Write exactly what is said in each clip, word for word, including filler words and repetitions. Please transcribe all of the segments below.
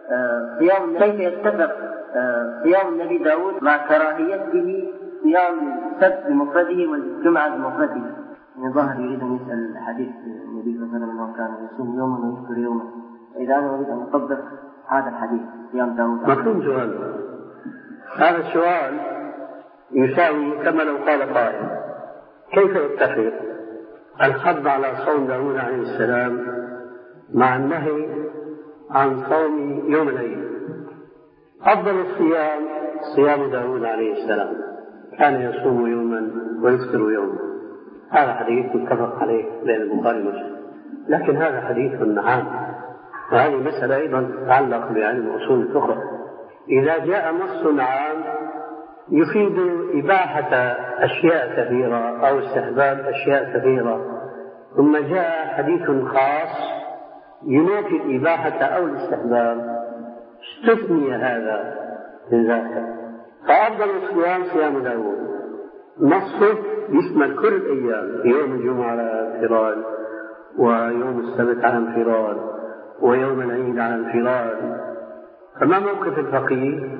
صيام كيف يتفق صيام النبي داود مع كراهيته صيام السبت بمفرده والجمعة بمفرده؟ من ظهر يريد أن يسأل حديث النبي صلى الله عليه وسلم أنه كان يصوم يوما ويفطر يوما، إذا أنا أريد أن أطبق هذا الحديث صيام داود. مفهوم سؤال. هذا السؤال يساوي كما لو قال قائل كيف يتفق الحض على صوم داود عليه السلام مع النهي عن صوم يوم العيد؟ أفضل الصيام صيام داود عليه السلام، كان يصوم يوما ويفطر يوما، هذا حديث متفق عليه بين البخاري ومسلم. لكن هذا حديث عام، وهذه مسألة أيضا تتعلق بعلم أصول الفقه. إذا جاء نص عام يفيد إباحة أشياء كثيرة أو استحباب أشياء كثيرة، ثم جاء حديث خاص ينافي الإباحة أو الاستحباب، استثني هذا من ذاك. فأفضل الصيام صيام داود، نصه يشمل كل الأيام، يوم الجمعة على انفراد، ويوم السبت على انفراد، ويوم العيد على انفراد. فما موقف الفقيه؟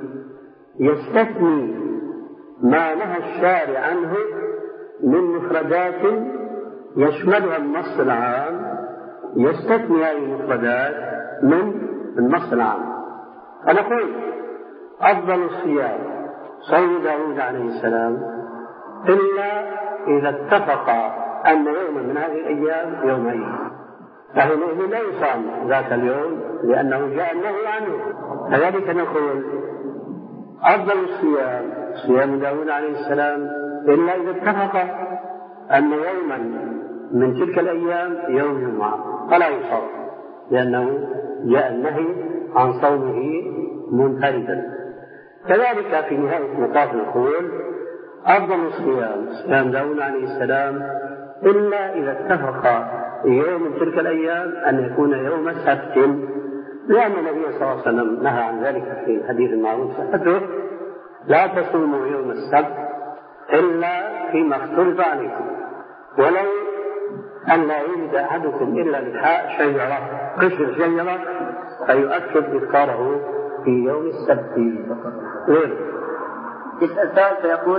يستثني ما نهى الشارع عنه من مفردات يشملها النص العام، يستثني هذه المفردات من النص العام. فنقول أفضل الصيام صوم داود عليه السلام، إلا إذا اتفق أن يوما من هذه الأيام يوم عيد، فحينئذ لا يصام ذاك اليوم لأنه جاء النهي عنه. كذلك نقول أفضل الصيام صيام داود عليه السلام، إلا إذا اتفق أن يوما من تلك الأيام يوم جمعة فلا يصام لأنه جاء النهي عن صومه منفردا. كذلك في نهاية المطاف نقول أفضل الصيام صيام داود عليه السلام، إلا إذا اتفق يوم من تلك الأيام أن يكون يوم سبت، لأن النبي صلى الله عليه وسلم نهى عن ذلك في الحديث المعروف صحته: لا تصوموا يوم السبت إلا فيما افترض عليكم، ولو أن لا يجد أحدكم إلا لحاء شجرة قشر شجرة فيؤكد إفطاره في يوم السبت. يسأل سائل فيقول: